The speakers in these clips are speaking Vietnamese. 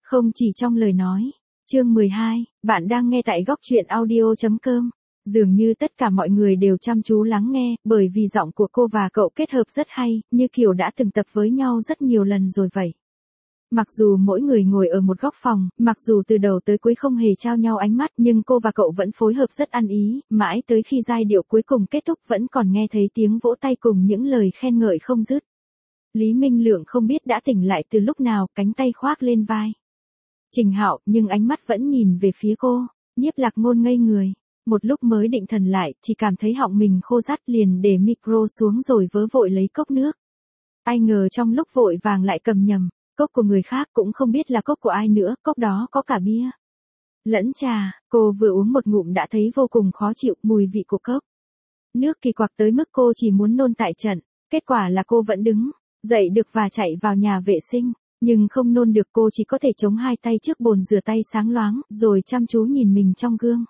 Không chỉ trong lời nói. Chương 12, bạn đang nghe tại góc truyện audio.com. Dường như tất cả mọi người đều chăm chú lắng nghe, bởi vì giọng của cô và cậu kết hợp rất hay, như kiểu đã từng tập với nhau rất nhiều lần rồi vậy. Mặc dù mỗi người ngồi ở một góc phòng, mặc dù từ đầu tới cuối không hề trao nhau ánh mắt, nhưng cô và cậu vẫn phối hợp rất ăn ý, mãi tới khi giai điệu cuối cùng kết thúc vẫn còn nghe thấy tiếng vỗ tay cùng những lời khen ngợi không dứt. Lý Minh Lượng không biết đã tỉnh lại từ lúc nào, cánh tay khoác lên vai Trình Hạo, nhưng ánh mắt vẫn nhìn về phía cô. Nhiếp Lạc Ngôn ngây người, một lúc mới định thần lại, chỉ cảm thấy họng mình khô rát, liền để micro xuống rồi vớ vội lấy cốc nước. Ai ngờ trong lúc vội vàng lại cầm nhầm, cốc của người khác, cũng không biết là cốc của ai nữa, cốc đó có cả bia lẫn trà. Cô vừa uống một ngụm đã thấy vô cùng khó chịu, mùi vị của cốc nước kỳ quặc tới mức cô chỉ muốn nôn tại trận. Kết quả là cô vẫn đứng dậy được và chạy vào nhà vệ sinh, nhưng không nôn được, cô chỉ có thể chống hai tay trước bồn rửa tay sáng loáng, rồi chăm chú nhìn mình trong gương.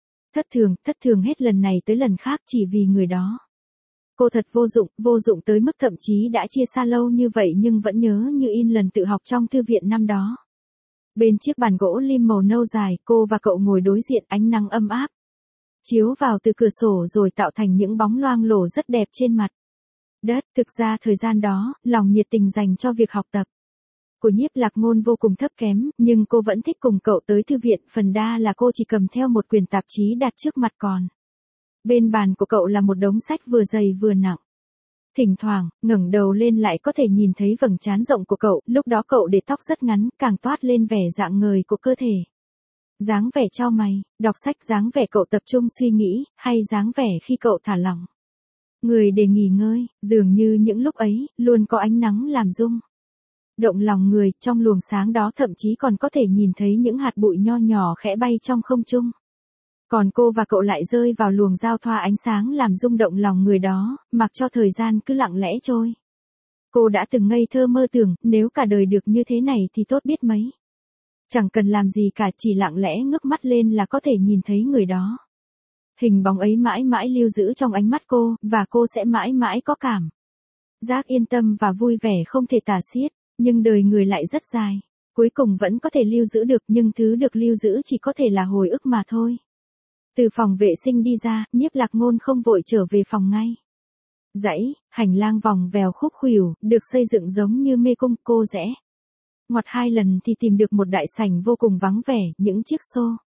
Thất thường hết lần này tới lần khác chỉ vì người đó. Cô thật vô dụng tới mức thậm chí đã chia xa lâu như vậy nhưng vẫn nhớ như in lần tự học trong thư viện năm đó. Bên chiếc bàn gỗ lim màu nâu dài, cô và cậu ngồi đối diện, ánh nắng ấm áp chiếu vào từ cửa sổ rồi tạo thành những bóng loang lổ rất đẹp trên mặt đất. Thực ra thời gian đó, lòng nhiệt tình dành cho việc học tập của Nhiếp Lạc Ngôn vô cùng thấp kém, nhưng cô vẫn thích cùng cậu tới thư viện, phần đa là cô chỉ cầm theo một quyển tạp chí đặt trước mặt, còn bên bàn của cậu là một đống sách vừa dày vừa nặng. Thỉnh thoảng, ngẩng đầu lên lại có thể nhìn thấy vầng trán rộng của cậu, lúc đó cậu để tóc rất ngắn, càng toát lên vẻ dạng ngời của cơ thể. Dáng vẻ chau mày, đọc sách, dáng vẻ cậu tập trung suy nghĩ, hay dáng vẻ khi cậu thả lỏng người để nghỉ ngơi, dường như những lúc ấy, luôn có ánh nắng làm rung động lòng người, trong luồng sáng đó thậm chí còn có thể nhìn thấy những hạt bụi nho nhỏ khẽ bay trong không trung. Còn cô và cậu lại rơi vào luồng giao thoa ánh sáng làm rung động lòng người đó, mặc cho thời gian cứ lặng lẽ trôi. Cô đã từng ngây thơ mơ tưởng, nếu cả đời được như thế này thì tốt biết mấy. Chẳng cần làm gì cả, chỉ lặng lẽ ngước mắt lên là có thể nhìn thấy người đó. Hình bóng ấy mãi mãi lưu giữ trong ánh mắt cô, và cô sẽ mãi mãi có cảm giác yên tâm và vui vẻ không thể tả xiết. Nhưng đời người lại rất dài, cuối cùng vẫn có thể lưu giữ được, nhưng thứ được lưu giữ chỉ có thể là hồi ức mà thôi. Từ phòng vệ sinh đi ra, Nhiếp Lạc Ngôn không vội trở về phòng ngay. Dãy hành lang vòng vèo khúc khuỷu, được xây dựng giống như mê cung, cô rẽ ngoặt 2 lần thì tìm được một đại sảnh vô cùng vắng vẻ, những chiếc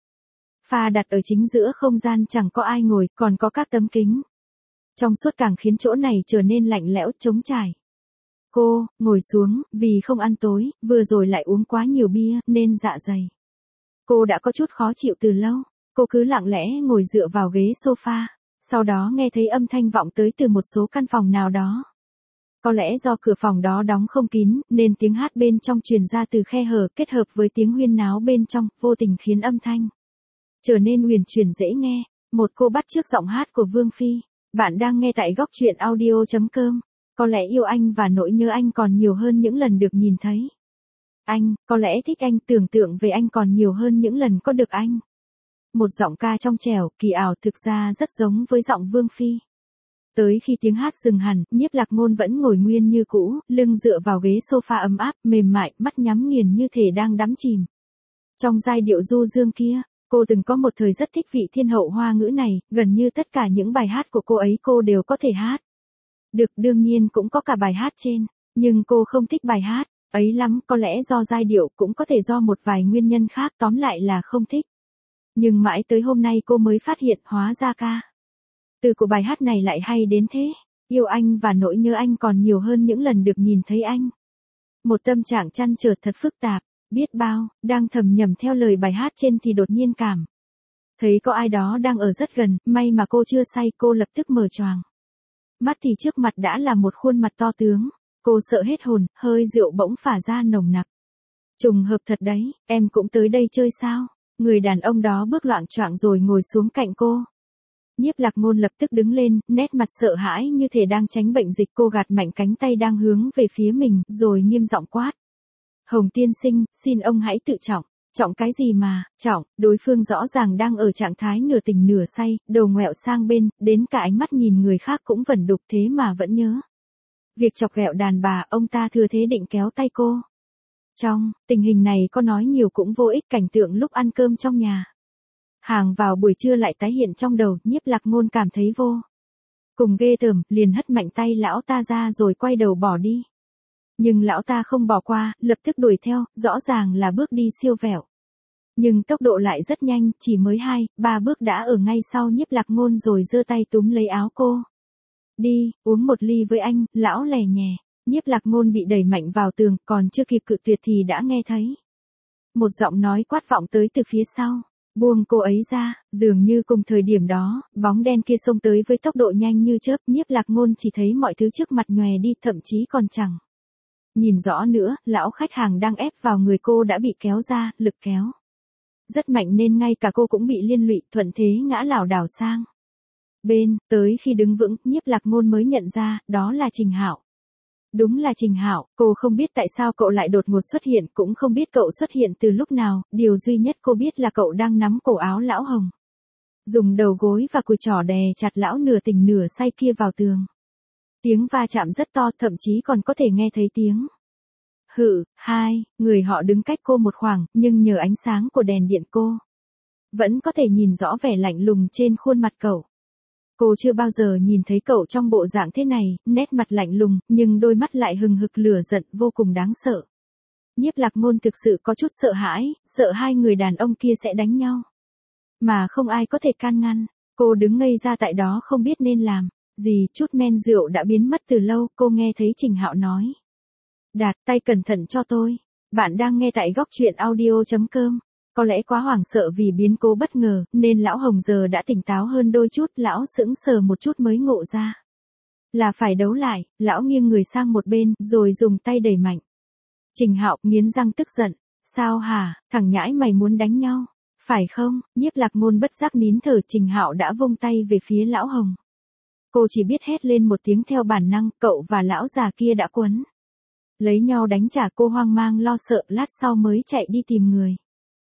sofa đặt ở chính giữa không gian, chẳng có ai ngồi, còn có các tấm kính trong suốt càng khiến chỗ này trở nên lạnh lẽo, trống trải. Cô ngồi xuống, vì không ăn tối, vừa rồi lại uống quá nhiều bia, nên dạ dày cô đã có chút khó chịu từ lâu. Cô cứ lặng lẽ ngồi dựa vào ghế sofa, sau đó nghe thấy âm thanh vọng tới từ một số căn phòng nào đó. Có lẽ do cửa phòng đó đóng không kín, nên tiếng hát bên trong truyền ra từ khe hở, kết hợp với tiếng huyên náo bên trong, vô tình khiến âm thanh trở nên uyển chuyển dễ nghe. Một cô bắt chước giọng hát của Vương Phi. Bạn đang nghe tại góc truyện audio.com. Có lẽ yêu anh và nỗi nhớ anh còn nhiều hơn những lần được nhìn thấy anh, có lẽ thích anh, tưởng tượng về anh còn nhiều hơn những lần có được anh. Một giọng ca trong trẻo, kỳ ảo, thực ra rất giống với giọng Vương Phi. Tới khi tiếng hát dừng hẳn, Nhiếp Lạc Ngôn vẫn ngồi nguyên như cũ, lưng dựa vào ghế sofa ấm áp, mềm mại, mắt nhắm nghiền như thể đang đắm chìm trong giai điệu du dương kia. Cô từng có một thời rất thích vị thiên hậu Hoa ngữ này, gần như tất cả những bài hát của cô ấy cô đều có thể hát được, đương nhiên cũng có cả bài hát trên, nhưng cô không thích bài hát ấy lắm, có lẽ do giai điệu, cũng có thể do một vài nguyên nhân khác, tóm lại là không thích. Nhưng mãi tới hôm nay cô mới phát hiện, hóa ra ca từ của bài hát này lại hay đến thế. Yêu anh và nỗi nhớ anh còn nhiều hơn những lần được nhìn thấy anh. Một tâm trạng trăn trở thật phức tạp, biết bao, đang thầm nhầm theo lời bài hát trên thì đột nhiên cảm thấy có ai đó đang ở rất gần, may mà cô chưa say, cô lập tức mở choàng mắt thì trước mặt đã là một khuôn mặt to tướng. Cô sợ hết hồn, hơi rượu bỗng phả ra nồng nặc. Trùng hợp thật đấy, em cũng tới đây chơi sao? Người đàn ông đó bước loạng choạng rồi ngồi xuống cạnh cô. Nhiếp Lạc Ngôn lập tức đứng lên, nét mặt sợ hãi như thể đang tránh bệnh dịch. Cô gạt mạnh cánh tay đang hướng về phía mình, rồi nghiêm giọng quát. Hồng tiên sinh, xin ông hãy tự trọng. Trọng cái gì mà, trọng, đối phương rõ ràng đang ở trạng thái nửa tỉnh nửa say, đầu ngoẹo sang bên, đến cả ánh mắt nhìn người khác cũng vẩn đục, thế mà vẫn nhớ việc chọc ghẹo đàn bà. Ông ta thừa thế định kéo tay cô Tình hình này có nói nhiều cũng vô ích, cảnh tượng lúc ăn cơm trong nhà hàng vào buổi trưa lại tái hiện trong đầu, Nhiếp Lạc Ngôn cảm thấy vô cùng ghê tởm, liền hất mạnh tay lão ta ra rồi quay đầu bỏ đi. Nhưng lão ta không bỏ qua, lập tức đuổi theo, rõ ràng là bước đi siêu vẹo. Nhưng tốc độ lại rất nhanh, chỉ mới 2-3 bước đã ở ngay sau Nhiếp Lạc Ngôn rồi giơ tay túm lấy áo cô. Đi, uống một ly với anh, lão lè nhè. Nhiếp Lạc Ngôn bị đẩy mạnh vào tường, còn chưa kịp cự tuyệt thì đã nghe thấy một giọng nói quát vọng tới từ phía sau. Buông cô ấy ra, dường như cùng thời điểm đó, bóng đen kia xông tới với tốc độ nhanh như chớp, Nhiếp Lạc Ngôn chỉ thấy mọi thứ trước mặt nhòe đi, thậm chí còn chẳng nhìn rõ nữa, lão khách hàng đang ép vào người cô đã bị kéo ra, lực kéo rất mạnh nên ngay cả cô cũng bị liên lụy, thuận thế ngã lảo đảo sang bên, tới khi đứng vững, Nhiếp Lạc Ngôn mới nhận ra, đó là Trình Hạo. Đúng là Trình Hạo, cô không biết tại sao cậu lại đột ngột xuất hiện, cũng không biết cậu xuất hiện từ lúc nào, điều duy nhất cô biết là cậu đang nắm cổ áo lão Hồng, dùng đầu gối và cùi trỏ đè chặt lão nửa tỉnh nửa say kia vào tường. Tiếng va chạm rất to, thậm chí còn có thể nghe thấy tiếng người họ đứng cách cô một khoảng, nhưng nhờ ánh sáng của đèn điện cô vẫn có thể nhìn rõ vẻ lạnh lùng trên khuôn mặt cậu. Cô chưa bao giờ nhìn thấy cậu trong bộ dạng thế này, nét mặt lạnh lùng, nhưng đôi mắt lại hừng hực lửa giận, vô cùng đáng sợ. Nhiếp Lạc Ngôn thực sự có chút sợ hãi, sợ hai người đàn ông kia sẽ đánh nhau. Mà không ai có thể can ngăn, cô đứng ngây ra tại đó không biết nên làm gì, chút men rượu đã biến mất từ lâu, cô nghe thấy Trình Hạo nói. Đạt tay cẩn thận cho tôi. Bạn đang nghe tại góc truyện audio.com. Có lẽ quá hoảng sợ vì biến cố bất ngờ, nên lão Hồng giờ đã tỉnh táo hơn đôi chút, lão sững sờ một chút mới ngộ ra là phải đấu lại, lão nghiêng người sang một bên, rồi dùng tay đẩy mạnh. Trình Hạo nghiến răng tức giận, sao hả, thằng nhãi mày muốn đánh nhau, phải không? Nhiếp Lạc Ngôn bất giác nín thở, Trình Hạo đã vung tay về phía lão Hồng. Cô chỉ biết hét lên một tiếng theo bản năng, cậu và lão già kia đã quấn lấy nhau đánh trả, cô hoang mang lo sợ, lát sau mới chạy đi tìm người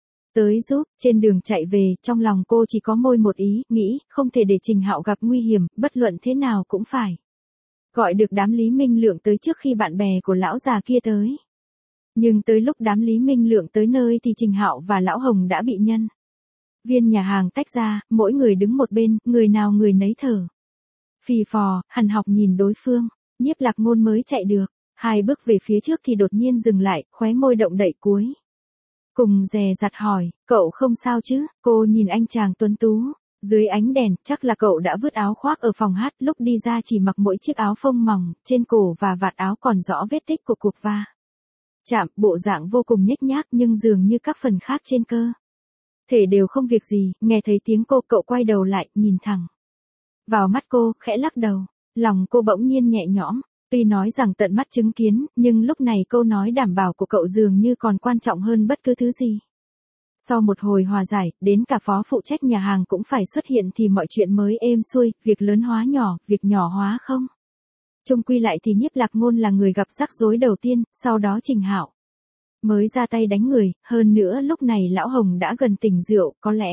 tới giúp. Trên đường chạy về, trong lòng cô chỉ có môi một ý, nghĩ, không thể để Trình Hạo gặp nguy hiểm, bất luận thế nào cũng phải gọi được đám Lý Minh Lượng tới trước khi bạn bè của lão già kia tới. Nhưng tới lúc đám Lý Minh Lượng tới nơi thì Trình Hạo và lão Hồng đã bị nhân viên nhà hàng tách ra, mỗi người đứng một bên, người nào người nấy thở phì phò, hằn học nhìn đối phương. Nhiếp Lạc Ngôn mới chạy được 2 bước về phía trước thì đột nhiên dừng lại, khóe môi động đậy cuối cùng dè dặt hỏi, cậu không sao chứ? Cô nhìn anh chàng tuấn tú dưới ánh đèn, chắc là cậu đã vứt áo khoác ở phòng hát, lúc đi ra chỉ mặc mỗi chiếc áo phông mỏng, trên cổ và vạt áo còn rõ vết tích của cuộc va chạm, bộ dạng vô cùng nhếch nhác, nhưng dường như các phần khác trên cơ thể đều không việc gì. Nghe thấy tiếng cô, cậu quay đầu lại, nhìn thẳng vào mắt cô, khẽ lắc đầu. Lòng cô bỗng nhiên nhẹ nhõm. Tuy nói rằng tận mắt chứng kiến, nhưng lúc này câu nói đảm bảo của cậu dường như còn quan trọng hơn bất cứ thứ gì. Sau một hồi hòa giải, đến cả phó phụ trách nhà hàng cũng phải xuất hiện thì mọi chuyện mới êm xuôi, việc lớn hóa nhỏ, việc nhỏ hóa không. Chung quy lại thì Nhiếp Lạc Ngôn là người gặp rắc rối đầu tiên, sau đó Trình Hạo mới ra tay đánh người, hơn nữa lúc này lão Hồng đã gần tỉnh rượu, có lẽ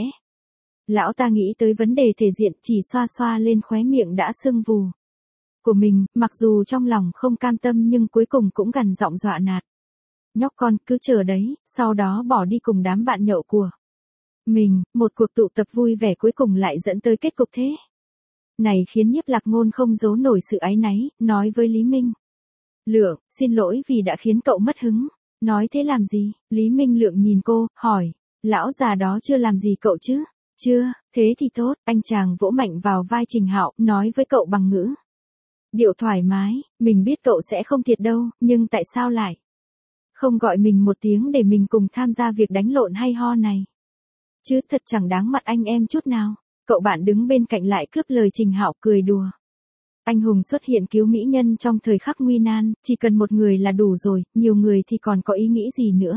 lão ta nghĩ tới vấn đề thể diện, chỉ xoa xoa lên khóe miệng đã sưng vù của mình, mặc dù trong lòng không cam tâm nhưng cuối cùng cũng gằn giọng dọa nạt. Nhóc con, cứ chờ đấy, sau đó bỏ đi cùng đám bạn nhậu của mình. Một cuộc tụ tập vui vẻ cuối cùng lại dẫn tới kết cục thế này khiến Nhiếp Lạc Ngôn không giấu nổi sự áy náy, nói với Lý Minh Lượng, xin lỗi vì đã khiến cậu mất hứng. Nói thế làm gì? Lý Minh Lượng nhìn cô, hỏi, lão già đó chưa làm gì cậu chứ? Chưa, thế thì tốt. Anh chàng vỗ mạnh vào vai Trình Hạo, nói với cậu bằng ngữ điệu thoải mái, mình biết cậu sẽ không thiệt đâu, nhưng tại sao lại không gọi mình một tiếng để mình cùng tham gia việc đánh lộn hay ho này? Chứ thật chẳng đáng mặt anh em chút nào. Cậu bạn đứng bên cạnh lại cướp lời Trình Hạo, cười đùa. Anh hùng xuất hiện cứu mỹ nhân trong thời khắc nguy nan, chỉ cần một người là đủ rồi, nhiều người thì còn có ý nghĩ gì nữa.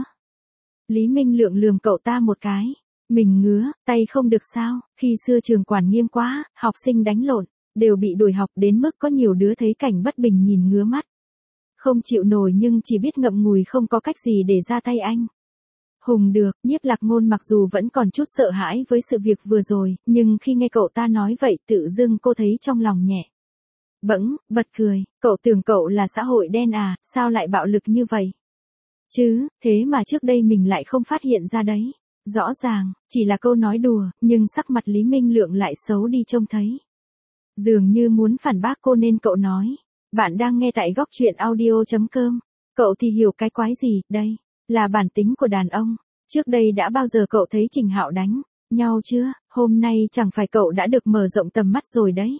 Lý Minh Lượng lườm cậu ta một cái. Mình ngứa, tay không được sao? Khi xưa trường quản nghiêm quá, học sinh đánh lộn đều bị đuổi học, đến mức có nhiều đứa thấy cảnh bất bình nhìn ngứa mắt. Không chịu nổi nhưng chỉ biết ngậm ngùi, không có cách gì để ra tay anh hùng được. Nhiếp Lạc Ngôn mặc dù vẫn còn chút sợ hãi với sự việc vừa rồi, nhưng khi nghe cậu ta nói vậy tự dưng cô thấy trong lòng nhẹ bẫng, bật cười. Cậu tưởng cậu là xã hội đen à, sao lại bạo lực như vậy? Chứ, thế mà trước đây mình lại không phát hiện ra đấy. Rõ ràng, chỉ là câu nói đùa, nhưng sắc mặt Lý Minh Lượng lại xấu đi trông thấy. Dường như muốn phản bác cô nên cậu nói. Bạn đang nghe tại góc truyện audio.com. Cậu thì hiểu cái quái gì, đây, là bản tính của đàn ông. Trước đây đã bao giờ cậu thấy Trình Hạo đánh nhau chưa, hôm nay chẳng phải cậu đã được mở rộng tầm mắt rồi đấy.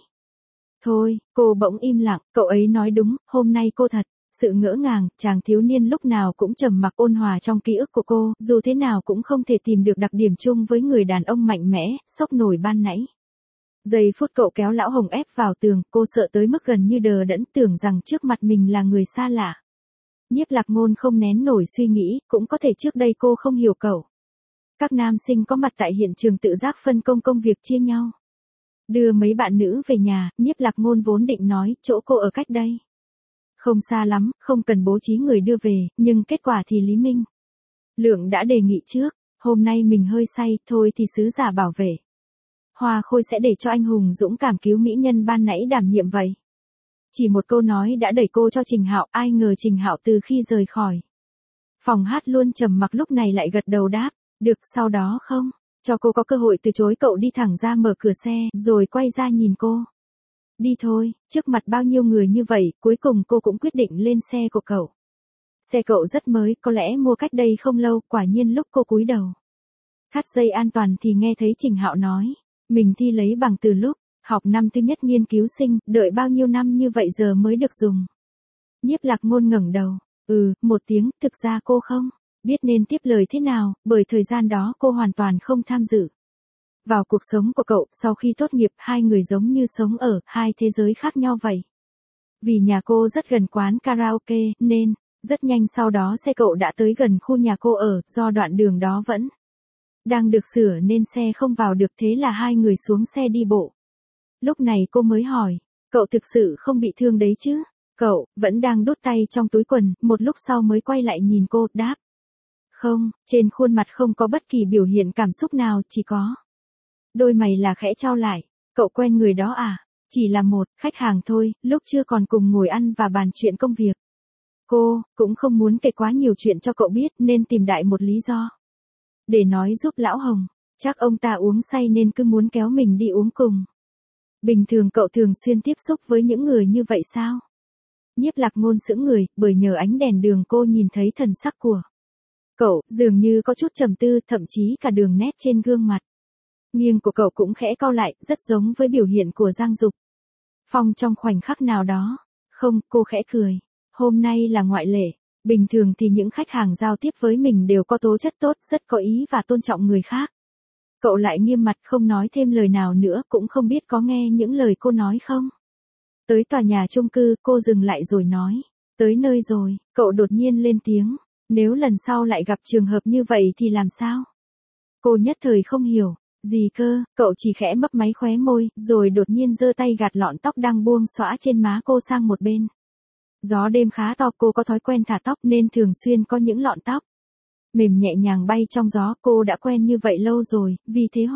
Thôi, cô bỗng im lặng, cậu ấy nói đúng, hôm nay cô thật sự ngỡ ngàng, chàng thiếu niên lúc nào cũng trầm mặc ôn hòa trong ký ức của cô, dù thế nào cũng không thể tìm được đặc điểm chung với người đàn ông mạnh mẽ, sốc nổi ban nãy. Giây phút cậu kéo Lão Hồng ép vào tường, cô sợ tới mức gần như đờ đẫn, tưởng rằng trước mặt mình là người xa lạ. Nhiếp Lạc Ngôn không nén nổi suy nghĩ, cũng có thể trước đây cô không hiểu cậu. Các nam sinh có mặt tại hiện trường tự giác phân công công việc chia nhau. Đưa mấy bạn nữ về nhà, Nhiếp Lạc Ngôn vốn định nói, chỗ cô ở cách đây không xa lắm, không cần bố trí người đưa về, nhưng kết quả thì Lý Minh Lượng đã đề nghị trước, hôm nay mình hơi say, thôi thì sứ giả bảo vệ Hoa Khôi sẽ để cho anh hùng dũng cảm cứu mỹ nhân ban nãy đảm nhiệm vậy. Chỉ một câu nói đã đẩy cô cho Trình Hạo, ai ngờ Trình Hạo từ khi rời khỏi phòng hát luôn trầm mặc, lúc này lại gật đầu đáp, được, sau đó không cho cô có cơ hội từ chối, cậu đi thẳng ra mở cửa xe, rồi quay ra nhìn cô. Đi thôi, trước mặt bao nhiêu người như vậy, cuối cùng cô cũng quyết định lên xe của cậu. Xe cậu rất mới, có lẽ mua cách đây không lâu, quả nhiên lúc cô cúi đầu thắt dây an toàn thì nghe thấy Trình Hạo nói, mình thi lấy bằng từ lúc học năm thứ nhất nghiên cứu sinh, đợi bao nhiêu năm như vậy giờ mới được dùng. Nhiếp Lạc Ngôn ngẩng đầu, một tiếng, thực ra cô không biết nên tiếp lời thế nào, bởi thời gian đó cô hoàn toàn không tham dự vào cuộc sống của cậu. Sau khi tốt nghiệp, hai người giống như sống ở hai thế giới khác nhau vậy. Vì nhà cô rất gần quán karaoke, nên rất nhanh sau đó xe cậu đã tới gần khu nhà cô ở, do đoạn đường đó vẫn đang được sửa nên xe không vào được, thế là hai người xuống xe đi bộ. Lúc này cô mới hỏi, cậu thực sự không bị thương đấy chứ? Cậu vẫn đang đút tay trong túi quần, một lúc sau mới quay lại nhìn cô, đáp, không, trên khuôn mặt không có bất kỳ biểu hiện cảm xúc nào, chỉ có đôi mày là khẽ chau lại. Cậu quen người đó à? Chỉ là một khách hàng thôi, lúc chưa còn cùng ngồi ăn và bàn chuyện công việc. Cô cũng không muốn kể quá nhiều chuyện cho cậu biết nên tìm đại một lý do để nói giúp Lão Hồng. Chắc ông ta uống say nên cứ muốn kéo mình đi uống cùng. Bình thường cậu thường xuyên tiếp xúc với những người như vậy sao? Nhiếp Lạc Ngôn sững người, bởi nhờ ánh đèn đường cô nhìn thấy thần sắc của cậu dường như có chút trầm tư, thậm chí cả đường nét trên gương mặt nghiêng của cậu cũng khẽ cau lại, rất giống với biểu hiện của Giang Dục Phong trong khoảnh khắc nào đó. Không, cô khẽ cười. Hôm nay là ngoại lệ. Bình thường thì những khách hàng giao tiếp với mình đều có tố chất tốt, rất có ý và tôn trọng người khác. Cậu lại nghiêm mặt không nói thêm lời nào nữa, cũng không biết có nghe những lời cô nói không. Tới tòa nhà chung cư, cô dừng lại rồi nói. Tới nơi rồi, cậu đột nhiên lên tiếng. Nếu lần sau lại gặp trường hợp như vậy thì làm sao? Cô nhất thời không hiểu. Gì cơ, cậu chỉ khẽ mấp máy khóe môi, rồi đột nhiên giơ tay gạt lọn tóc đang buông xõa trên má cô sang một bên. Gió đêm khá to, cô có thói quen thả tóc nên thường xuyên có những lọn tóc mềm nhẹ nhàng bay trong gió, cô đã quen như vậy lâu rồi, vì thế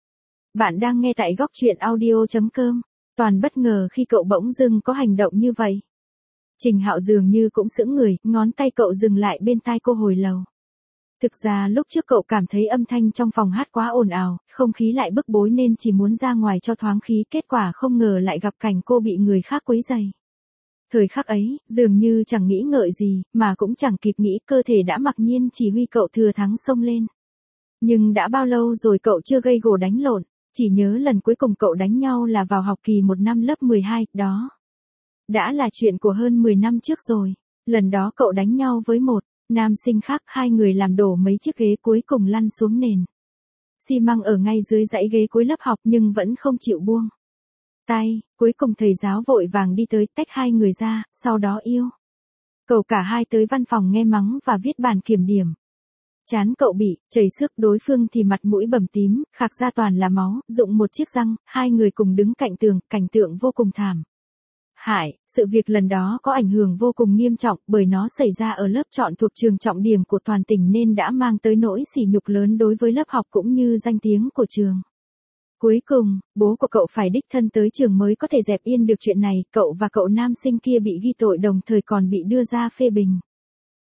Bạn đang nghe tại góc truyện audio.com. Toàn bất ngờ khi cậu bỗng dưng có hành động như vậy. Trình Hạo dường như cũng sững người, ngón tay cậu dừng lại bên tai cô hồi lâu. Thực ra lúc trước cậu cảm thấy âm thanh trong phòng hát quá ồn ào, không khí lại bức bối nên chỉ muốn ra ngoài cho thoáng khí, kết quả không ngờ lại gặp cảnh cô bị người khác quấy rầy. Thời khắc ấy, dường như chẳng nghĩ ngợi gì, mà cũng chẳng kịp nghĩ, cơ thể đã mặc nhiên chỉ huy cậu thừa thắng xông lên. Nhưng đã bao lâu rồi cậu chưa gây gổ đánh lộn, chỉ nhớ lần cuối cùng cậu đánh nhau là vào học kỳ 1 năm lớp 12, đó đã là chuyện của hơn 10 năm trước rồi. Lần đó cậu đánh nhau với một nam sinh khác, hai người làm đổ mấy chiếc ghế cuối cùng lăn xuống nền xi măng ở ngay dưới dãy ghế cuối lớp học, nhưng vẫn không chịu buông tay. Cuối cùng thầy giáo vội vàng đi tới tách hai người ra, sau đó yêu cầu cả hai tới văn phòng nghe mắng và viết bản kiểm điểm. Trán cậu bị chảy xước, đối phương thì mặt mũi bầm tím, khạc ra toàn là máu, rụng một chiếc răng, hai người cùng đứng cạnh tường, cảnh tượng vô cùng thảm hại. Sự việc lần đó có ảnh hưởng vô cùng nghiêm trọng, bởi nó xảy ra ở lớp chọn thuộc trường trọng điểm của toàn tỉnh nên đã mang tới nỗi sỉ nhục lớn đối với lớp học cũng như danh tiếng của trường. Cuối cùng, bố của cậu phải đích thân tới trường mới có thể dẹp yên được chuyện này, cậu và cậu nam sinh kia bị ghi tội đồng thời còn bị đưa ra phê bình.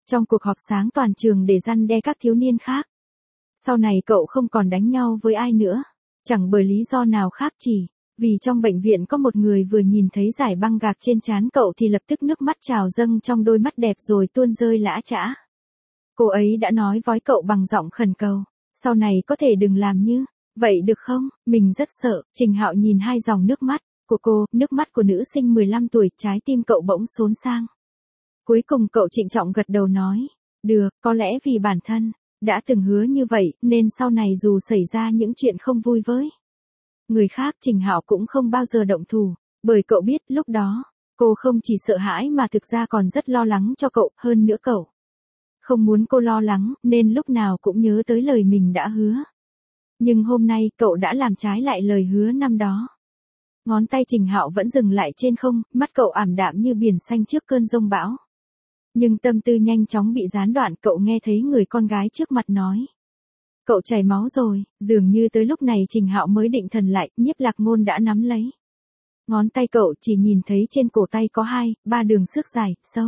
Trong cuộc họp sáng toàn trường để răn đe các thiếu niên khác. Sau này cậu không còn đánh nhau với ai nữa. Chẳng bởi lý do nào khác, chỉ vì trong bệnh viện có một người vừa nhìn thấy dải băng gạc trên trán cậu thì lập tức nước mắt trào dâng trong đôi mắt đẹp rồi tuôn rơi lã chã. Cô ấy đã nói với cậu bằng giọng khẩn cầu. Sau này có thể đừng làm như vậy được không? Mình rất sợ. Trình Hạo nhìn hai dòng nước mắt của cô, nước mắt của nữ sinh 15 tuổi, trái tim cậu bỗng xốn sang. Cuối cùng cậu trịnh trọng gật đầu nói. Được, có lẽ vì bản thân đã từng hứa như vậy, nên sau này dù xảy ra những chuyện không vui với người khác, Trình Hạo cũng không bao giờ động thủ, bởi cậu biết lúc đó, cô không chỉ sợ hãi mà thực ra còn rất lo lắng cho cậu, hơn nữa cậu không muốn cô lo lắng, nên lúc nào cũng nhớ tới lời mình đã hứa. Nhưng hôm nay cậu đã làm trái lại lời hứa năm đó. Ngón tay Trình Hạo vẫn dừng lại trên không, mắt cậu ảm đạm như biển xanh trước cơn giông bão. Nhưng tâm tư nhanh chóng bị gián đoạn, cậu nghe thấy người con gái trước mặt nói. Cậu chảy máu rồi. Dường như tới lúc này Trình Hạo mới định thần lại, Nhiếp Lạc Ngôn đã nắm lấy ngón tay cậu, chỉ nhìn thấy trên cổ tay có 2-3 đường xước dài, sâu.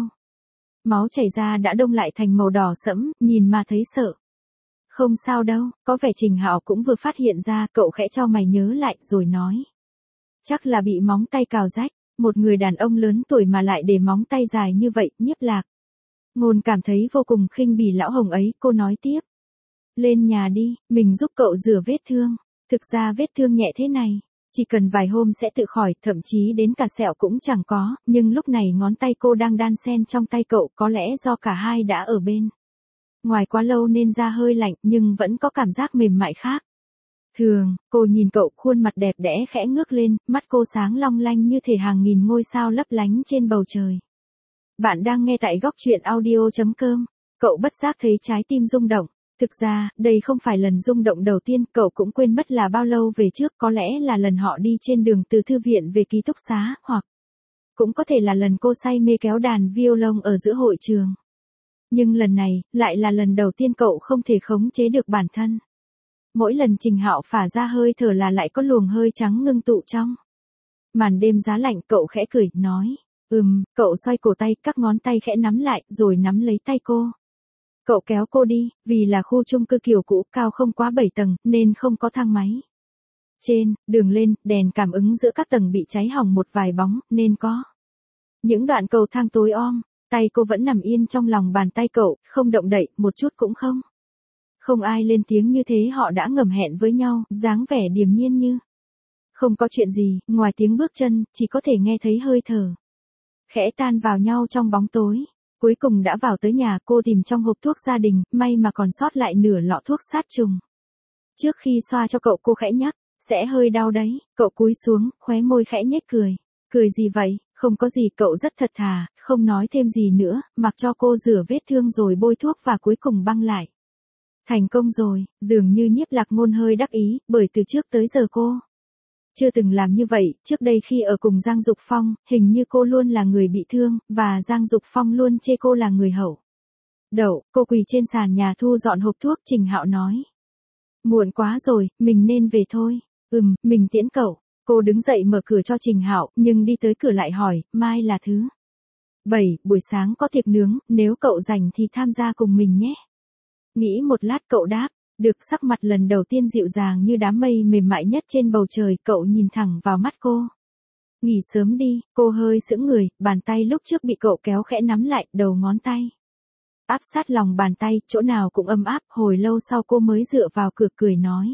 Máu chảy ra đã đông lại thành màu đỏ sẫm, nhìn mà thấy sợ. Không sao đâu, có vẻ Trình Hạo cũng vừa phát hiện ra, cậu khẽ cho mày nhớ lại rồi nói. Chắc là bị móng tay cào rách, một người đàn ông lớn tuổi mà lại để móng tay dài như vậy. Nhiếp Lạc Ngôn cảm thấy vô cùng khinh bỉ lão hồng ấy, cô nói tiếp. Lên nhà đi, mình giúp cậu rửa vết thương. Thực ra vết thương nhẹ thế này, chỉ cần vài hôm sẽ tự khỏi, thậm chí đến cả sẹo cũng chẳng có, nhưng lúc này ngón tay cô đang đan xen trong tay cậu, có lẽ do cả hai đã ở bên ngoài quá lâu nên da hơi lạnh, nhưng vẫn có cảm giác mềm mại khác thường. Cô nhìn cậu, khuôn mặt đẹp đẽ khẽ ngước lên, mắt cô sáng long lanh như thể hàng nghìn ngôi sao lấp lánh trên bầu trời. Bạn đang nghe tại góc truyện audio.com. Cậu bất giác thấy trái tim rung động. Thực ra, đây không phải lần rung động đầu tiên, cậu cũng quên mất là bao lâu về trước, có lẽ là lần họ đi trên đường từ thư viện về ký túc xá, hoặc cũng có thể là lần cô say mê kéo đàn violon ở giữa hội trường. Nhưng lần này, lại là lần đầu tiên cậu không thể khống chế được bản thân. Mỗi lần Trình Hạo phả ra hơi thở là lại có luồng hơi trắng ngưng tụ trong màn đêm giá lạnh. Cậu khẽ cười, nói. Cậu xoay cổ tay, các ngón tay khẽ nắm lại, rồi nắm lấy tay cô. Cậu kéo cô đi, vì là khu chung cư kiểu cũ, cao không quá 7 tầng, nên không có thang máy. Trên đường lên, đèn cảm ứng giữa các tầng bị cháy hỏng một vài bóng, nên có những đoạn cầu thang tối om. Tay cô vẫn nằm yên trong lòng bàn tay cậu, không động đậy, một chút cũng không. Không ai lên tiếng, như thế họ đã ngầm hẹn với nhau, dáng vẻ điềm nhiên như không có chuyện gì, ngoài tiếng bước chân, chỉ có thể nghe thấy hơi thở khẽ tan vào nhau trong bóng tối. Cuối cùng đã vào tới nhà, cô tìm trong hộp thuốc gia đình, may mà còn sót lại nửa lọ thuốc sát trùng. Trước khi xoa cho cậu, cô khẽ nhắc, sẽ hơi đau đấy. Cậu cúi xuống, khóe môi khẽ nhếch cười. Cười gì vậy? Không có gì, cậu rất thật thà, không nói thêm gì nữa, mặc cho cô rửa vết thương rồi bôi thuốc và cuối cùng băng lại. Thành công rồi. Dường như Nhiếp Lạc Ngôn hơi đắc ý, bởi từ trước tới giờ cô chưa từng làm như vậy. Trước đây khi ở cùng Giang Dục Phong, hình như cô luôn là người bị thương, và Giang Dục Phong luôn chê cô là người hậu đậu. Cô quỳ trên sàn nhà thu dọn hộp thuốc. Trình Hạo nói. Muộn quá rồi, mình nên về thôi. Mình tiễn cậu. Cô đứng dậy mở cửa cho Trình Hạo, nhưng đi tới cửa lại hỏi, mai là thứ 7, buổi sáng có tiệc nướng, nếu cậu rảnh thì tham gia cùng mình nhé. Nghĩ một lát cậu đáp. Được. Sắc mặt lần đầu tiên dịu dàng như đám mây mềm mại nhất trên bầu trời, cậu nhìn thẳng vào mắt cô. Nghỉ sớm đi. Cô hơi sững người, bàn tay lúc trước bị cậu kéo khẽ nắm lại, đầu ngón tay áp sát lòng bàn tay, chỗ nào cũng ấm áp. Hồi lâu sau cô mới dựa vào cửa cười nói.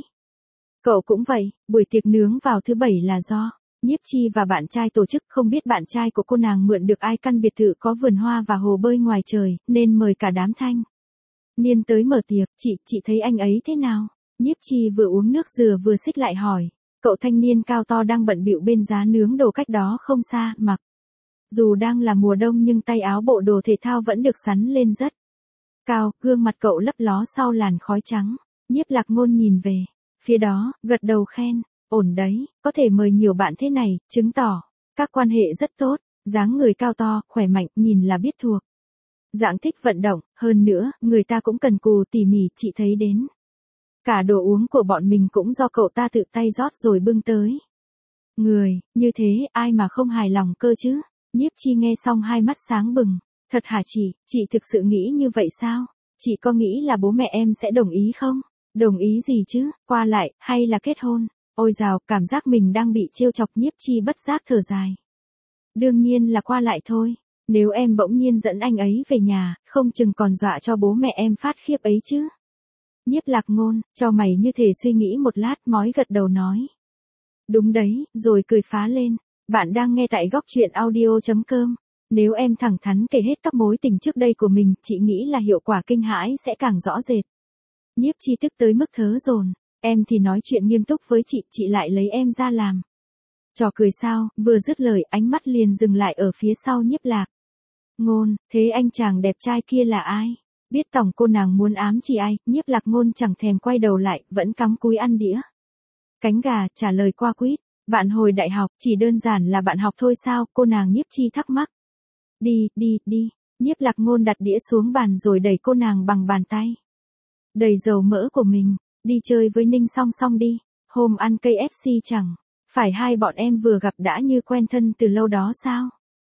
Cậu cũng vậy, buổi tiệc nướng vào thứ 7 là do Nhiếp Chi và bạn trai tổ chức, không biết bạn trai của cô nàng mượn được ai căn biệt thự có vườn hoa và hồ bơi ngoài trời, nên mời cả đám thanh niên tới mở tiệc. Chị thấy anh ấy thế nào? Nhiếp Chi vừa uống nước dừa vừa xích lại hỏi. Cậu thanh niên cao to đang bận bịu bên giá nướng đồ cách đó không xa, mặc dù đang là mùa đông nhưng tay áo bộ đồ thể thao vẫn được sắn lên rất cao, gương mặt cậu lấp ló sau làn khói trắng. Nhiếp Lạc Ngôn nhìn về phía đó, gật đầu khen. Ổn đấy, có thể mời nhiều bạn thế này, chứng tỏ các quan hệ rất tốt. Dáng người cao to, khỏe mạnh, nhìn là biết thuộc dạng thích vận động, hơn nữa, người ta cũng cần cù tỉ mỉ. Chị thấy đến cả đồ uống của bọn mình cũng do cậu ta tự tay rót rồi bưng tới. Người như thế, ai mà không hài lòng cơ chứ? Nhiếp Chi nghe xong hai mắt sáng bừng. Thật hả chị thực sự nghĩ như vậy sao? Chị có nghĩ là bố mẹ em sẽ đồng ý không? Đồng ý gì chứ, qua lại, hay là kết hôn? Ôi dào, cảm giác mình đang bị trêu chọc. Nhiếp Chi bất giác thở dài. Đương nhiên là qua lại thôi. Nếu em bỗng nhiên dẫn anh ấy về nhà, không chừng còn dọa cho bố mẹ em phát khiếp ấy chứ. Nhiếp Lạc Ngôn, cho mày như thể suy nghĩ một lát, mói gật đầu nói. Đúng đấy, rồi cười phá lên. Bạn đang nghe tại góc truyện audio.com. Nếu em thẳng thắn kể hết các mối tình trước đây của mình, chị nghĩ là hiệu quả kinh hãi sẽ càng rõ rệt. Nhiếp Chi tức tới mức thớ dồn. Em thì nói chuyện nghiêm túc với chị lại lấy em ra làm. Trò cười sao, vừa dứt lời ánh mắt liền dừng lại ở phía sau Nhiếp Lạc Ngôn, thế anh chàng đẹp trai kia là ai? Biết tổng cô nàng muốn ám chỉ ai, Nhiếp Lạc Ngôn chẳng thèm quay đầu lại, vẫn cắm cúi ăn đĩa cánh gà, trả lời qua quýt. Bạn hồi đại học, chỉ đơn giản là bạn học thôi sao? Cô nàng Nhiếp Chi thắc mắc. Đi. Nhiếp Lạc Ngôn đặt đĩa xuống bàn rồi đẩy cô nàng bằng bàn tay đầy dầu mỡ của mình. Đi chơi với Ninh Song Song đi. Hôm ăn KFC chẳng phải hai bọn em vừa gặp đã như quen thân từ lâu đó sao?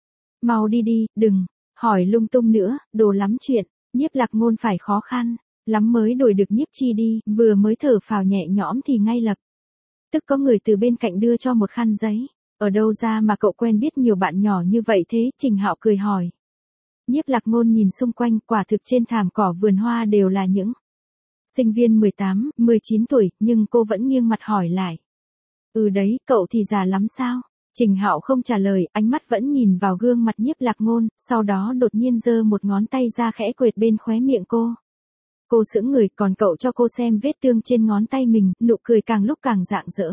Mau đi, đừng hỏi lung tung nữa, đồ lắm chuyện. Nhiếp Lạc Ngôn phải khó khăn lắm mới đuổi được Nhiếp Chi đi, vừa mới thở phào nhẹ nhõm thì ngay lập tức có người từ bên cạnh đưa cho một khăn giấy. Ở đâu ra mà cậu quen biết nhiều bạn nhỏ như vậy thế? Trình Hạo cười hỏi. Nhiếp Lạc Ngôn nhìn xung quanh, quả thực trên thảm cỏ vườn hoa đều là những sinh viên 18, 19 tuổi, nhưng cô vẫn nghiêng mặt hỏi lại. Đấy, cậu thì già lắm sao? Trình Hạo không trả lời, ánh mắt vẫn nhìn vào gương mặt Nhiếp Lạc Ngôn, sau đó đột nhiên giơ một ngón tay ra khẽ quệt bên khóe miệng cô. Cô sững người, còn cậu cho cô xem vết thương trên ngón tay mình, nụ cười càng lúc càng rạng rỡ.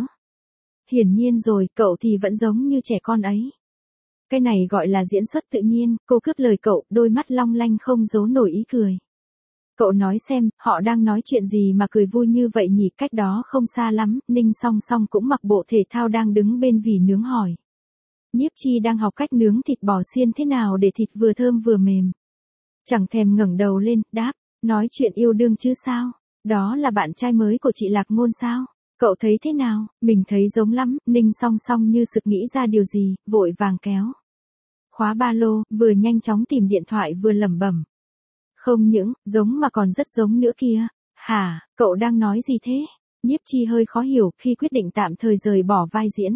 Hiển nhiên rồi, cậu thì vẫn giống như trẻ con ấy. Cái này gọi là diễn xuất tự nhiên, cô cướp lời cậu, đôi mắt long lanh không giấu nổi ý cười. Cậu nói xem, họ đang nói chuyện gì mà cười vui như vậy nhỉ? Cách đó không xa lắm, Ninh Song Song cũng mặc bộ thể thao đang đứng bên vỉ nướng hỏi. Nhiếp Chi đang học cách nướng thịt bò xiên thế nào để thịt vừa thơm vừa mềm. Chẳng thèm ngẩng đầu lên, đáp, nói chuyện yêu đương chứ sao? Đó là bạn trai mới của chị Lạc Ngôn sao? Cậu thấy thế nào? Mình thấy giống lắm. Ninh Song Song như sực nghĩ ra điều gì, vội vàng kéo khóa ba lô, vừa nhanh chóng tìm điện thoại vừa lẩm bẩm. Không những, giống mà còn rất giống nữa kia. Hả, cậu đang nói gì thế? Nhiếp Chi hơi khó hiểu khi quyết định tạm thời rời bỏ vai diễn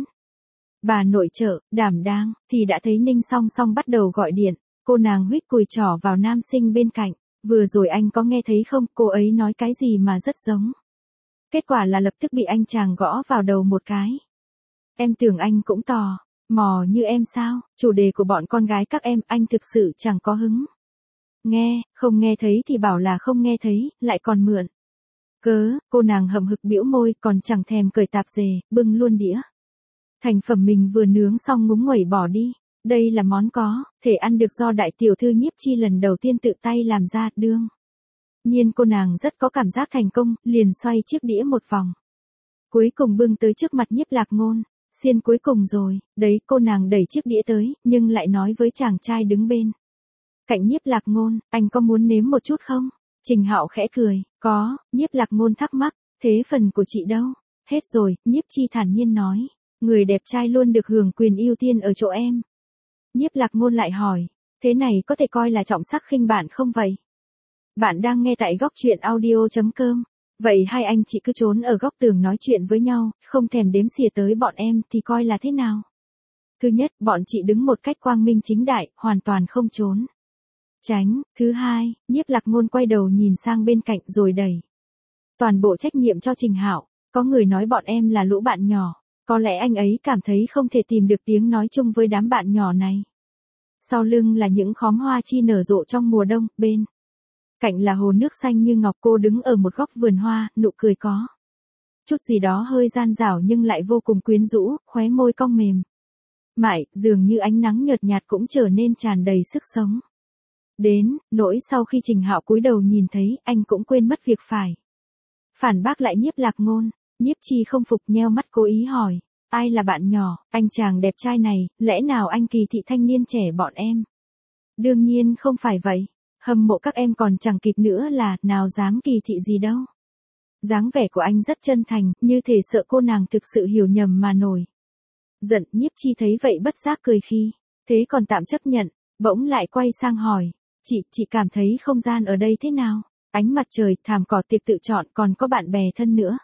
bà nội trợ, đảm đang, thì đã thấy Ninh Song Song bắt đầu gọi điện. Cô nàng huých cùi trỏ vào nam sinh bên cạnh. Vừa rồi anh có nghe thấy không, cô ấy nói cái gì mà rất giống. Kết quả là lập tức bị anh chàng gõ vào đầu một cái. Em tưởng anh cũng tò mò như em sao? Chủ đề của bọn con gái các em, anh thực sự chẳng có hứng. Nghe, không nghe thấy thì bảo là không nghe thấy, lại còn mượn cô nàng hậm hực bĩu môi, còn chẳng thèm cởi tạp dề, bưng luôn đĩa thành phẩm mình vừa nướng xong ngúng nguẩy bỏ đi. Đây là món có thể ăn được do đại tiểu thư Nhiếp Chi lần đầu tiên tự tay làm ra. Đương nhiên cô nàng rất có cảm giác thành công, liền xoay chiếc đĩa một vòng. Cuối cùng bưng tới trước mặt Nhiếp Lạc Ngôn. Xiên cuối cùng rồi, đấy. Cô nàng đẩy chiếc đĩa tới, nhưng lại nói với chàng trai đứng bên cạnh Nhiếp Lạc Ngôn, anh có muốn nếm một chút không? Trình Hạo khẽ cười, có. Nhiếp Lạc Ngôn thắc mắc, thế phần của chị đâu? Hết rồi, Nhiếp Chi thản nhiên nói, người đẹp trai luôn được hưởng quyền ưu tiên ở chỗ em. Nhiếp Lạc Ngôn lại hỏi, thế này có thể coi là trọng sắc khinh bạn không vậy? Bạn đang nghe tại góc truyện audio.com. Vậy hai anh chị cứ trốn ở góc tường nói chuyện với nhau, không thèm đếm xỉa tới bọn em thì coi là thế nào? Thứ nhất, bọn chị đứng một cách quang minh chính đại, hoàn toàn không trốn tránh. Thứ hai, Nhiếp Lạc Ngôn quay đầu nhìn sang bên cạnh rồi đẩy toàn bộ trách nhiệm cho Trình Hạo. Có người nói bọn em là lũ bạn nhỏ. Có lẽ anh ấy cảm thấy không thể tìm được tiếng nói chung với đám bạn nhỏ này. Sau lưng là những khóm hoa chi nở rộ trong mùa đông, bên cạnh là hồ nước xanh như ngọc. Cô đứng ở một góc vườn hoa, nụ cười có chút gì đó hơi gian dảo nhưng lại vô cùng quyến rũ, khóe môi cong mềm mại, dường như ánh nắng nhợt nhạt cũng trở nên tràn đầy sức sống. Đến nỗi sau khi Trình Hạo cúi đầu nhìn thấy, anh cũng quên mất việc phải phản bác lại Nhiếp Lạc Ngôn. Nhiếp Chi không phục, nheo mắt cố ý hỏi, ai là bạn nhỏ? Anh chàng đẹp trai này, lẽ nào anh kỳ thị thanh niên trẻ bọn em? Đương nhiên không phải vậy. Hâm mộ các em còn chẳng kịp nữa là, nào dám kỳ thị gì đâu. Dáng vẻ của anh rất chân thành, như thể sợ cô nàng thực sự hiểu nhầm mà nổi giận. Nhiếp Chi thấy vậy bất giác cười khi thế còn tạm chấp nhận, bỗng lại quay sang hỏi, Chị cảm thấy không gian ở đây thế nào? Ánh mặt trời, thảm cỏ, tiệc tự chọn, còn có bạn bè thân nữa.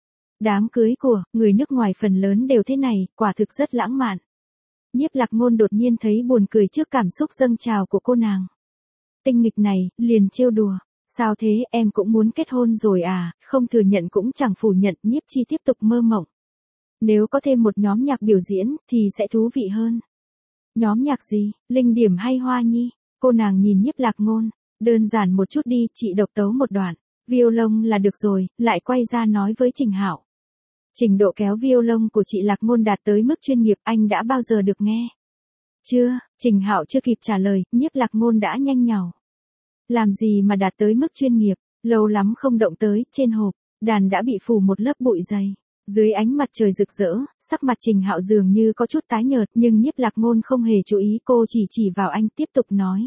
Đám cưới của người nước ngoài phần lớn đều thế này, quả thực rất lãng mạn. Nhiếp Lạc Ngôn đột nhiên thấy buồn cười trước cảm xúc dâng trào của cô nàng. Tinh nghịch này, liền trêu đùa. Sao thế, em cũng muốn kết hôn rồi à? Không thừa nhận cũng chẳng phủ nhận. Nhiếp Chi tiếp tục mơ mộng. Nếu có thêm một nhóm nhạc biểu diễn, thì sẽ thú vị hơn. Nhóm nhạc gì? Linh Điểm hay Hoa Nhi? Cô nàng nhìn Nhiếp Lạc Ngôn. Đơn giản một chút đi, chị độc tấu một đoạn. Violon là được rồi, lại quay ra nói với Trình Hạo. Trình độ kéo violon của chị Lạc Ngôn đạt tới mức chuyên nghiệp, anh đã bao giờ được nghe? Chưa, Trình Hạo chưa kịp trả lời, Nhiếp Lạc Ngôn đã nhanh nhảu. Làm gì mà đạt tới mức chuyên nghiệp, lâu lắm không động tới, trên hộp, đàn đã bị phủ một lớp bụi dày. Dưới ánh mặt trời rực rỡ, sắc mặt Trình Hạo dường như có chút tái nhợt, nhưng Nhiếp Lạc Ngôn không hề chú ý, cô chỉ vào anh tiếp tục nói.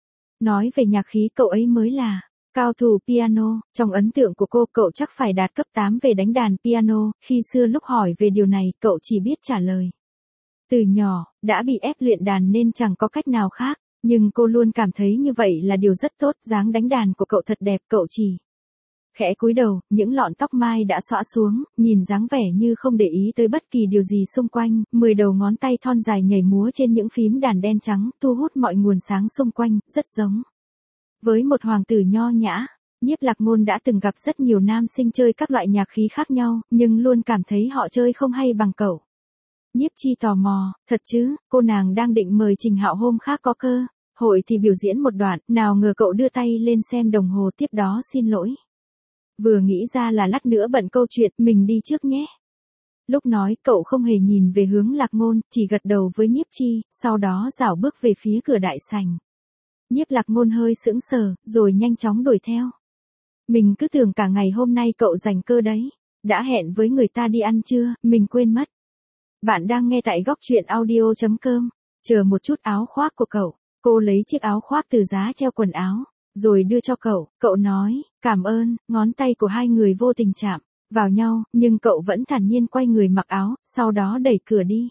Nói về nhạc khí, cậu ấy mới là cao thủ piano, trong ấn tượng của cô cậu chắc phải đạt cấp 8 về đánh đàn piano, khi xưa lúc hỏi về điều này cậu chỉ biết trả lời. Từ nhỏ, đã bị ép luyện đàn nên chẳng có cách nào khác, nhưng cô luôn cảm thấy như vậy là điều rất tốt, dáng đánh đàn của cậu thật đẹp, cậu chỉ khẽ cúi đầu, những lọn tóc mai đã xõa xuống, nhìn dáng vẻ như không để ý tới bất kỳ điều gì xung quanh, 10 đầu ngón tay thon dài nhảy múa trên những phím đàn đen trắng, thu hút mọi nguồn sáng xung quanh, rất giống với một hoàng tử nho nhã. Nhiếp Lạc Ngôn đã từng gặp rất nhiều nam sinh chơi các loại nhạc khí khác nhau, nhưng luôn cảm thấy họ chơi không hay bằng cậu. Nhiếp Chi tò mò, thật chứ, cô nàng đang định mời Trình Hạo hôm khác có cơ hội thì biểu diễn một đoạn, nào ngờ cậu đưa tay lên xem đồng hồ, tiếp đó xin lỗi. Vừa nghĩ ra là lát nữa bận câu chuyện, mình đi trước nhé. Lúc nói, cậu không hề nhìn về hướng Lạc Ngôn, chỉ gật đầu với Nhiếp Chi, sau đó rảo bước về phía cửa đại sảnh. Nhiếp Lạc Ngôn hơi sững sờ, rồi nhanh chóng đuổi theo. Mình cứ tưởng cả ngày hôm nay cậu rảnh cơ đấy. Đã hẹn với người ta đi ăn trưa, mình quên mất. Bạn đang nghe tại góc truyện audio.com. Chờ một chút, áo khoác của cậu. Cô lấy chiếc áo khoác từ giá treo quần áo, rồi đưa cho cậu nói, cảm ơn, ngón tay của hai người vô tình chạm vào nhau, nhưng cậu vẫn thản nhiên quay người mặc áo, sau đó đẩy cửa đi.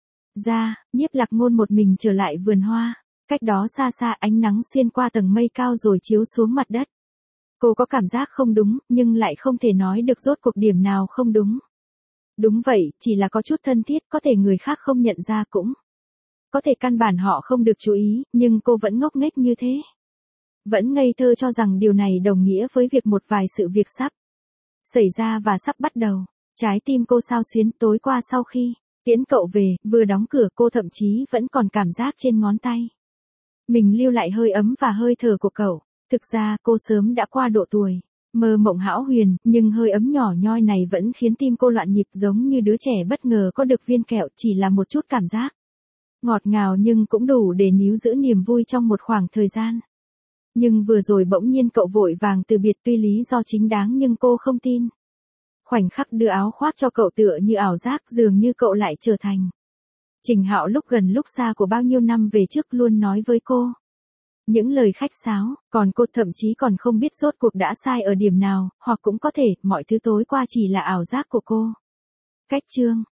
Nhiếp Lạc Ngôn một mình trở lại vườn hoa, cách đó xa xa ánh nắng xuyên qua tầng mây cao rồi chiếu xuống mặt đất. Cô có cảm giác không đúng, nhưng lại không thể nói được rốt cuộc điểm nào không đúng. Đúng vậy, chỉ là có chút thân thiết, có thể người khác không nhận ra cũng. Có thể căn bản họ không được chú ý, nhưng cô vẫn ngốc nghếch như thế. Vẫn ngây thơ cho rằng điều này đồng nghĩa với việc một vài sự việc sắp xảy ra và sắp bắt đầu. Trái tim cô xao xuyến, tối qua sau khi tiễn cậu về, vừa đóng cửa cô thậm chí vẫn còn cảm giác trên ngón tay mình lưu lại hơi ấm và hơi thở của cậu. Thực ra cô sớm đã qua độ tuổi mơ mộng hão huyền, nhưng hơi ấm nhỏ nhoi này vẫn khiến tim cô loạn nhịp, giống như đứa trẻ bất ngờ có được viên kẹo, chỉ là một chút cảm giác ngọt ngào nhưng cũng đủ để níu giữ niềm vui trong một khoảng thời gian. Nhưng vừa rồi bỗng nhiên cậu vội vàng từ biệt, tuy lý do chính đáng nhưng cô không tin. Khoảnh khắc đưa áo khoác cho cậu tựa như ảo giác, dường như cậu lại trở thành Trình Hạo lúc gần lúc xa của bao nhiêu năm về trước, luôn nói với cô những lời khách sáo, còn cô thậm chí còn không biết rốt cuộc đã sai ở điểm nào, hoặc cũng có thể mọi thứ tối qua chỉ là ảo giác của cô. Cách chương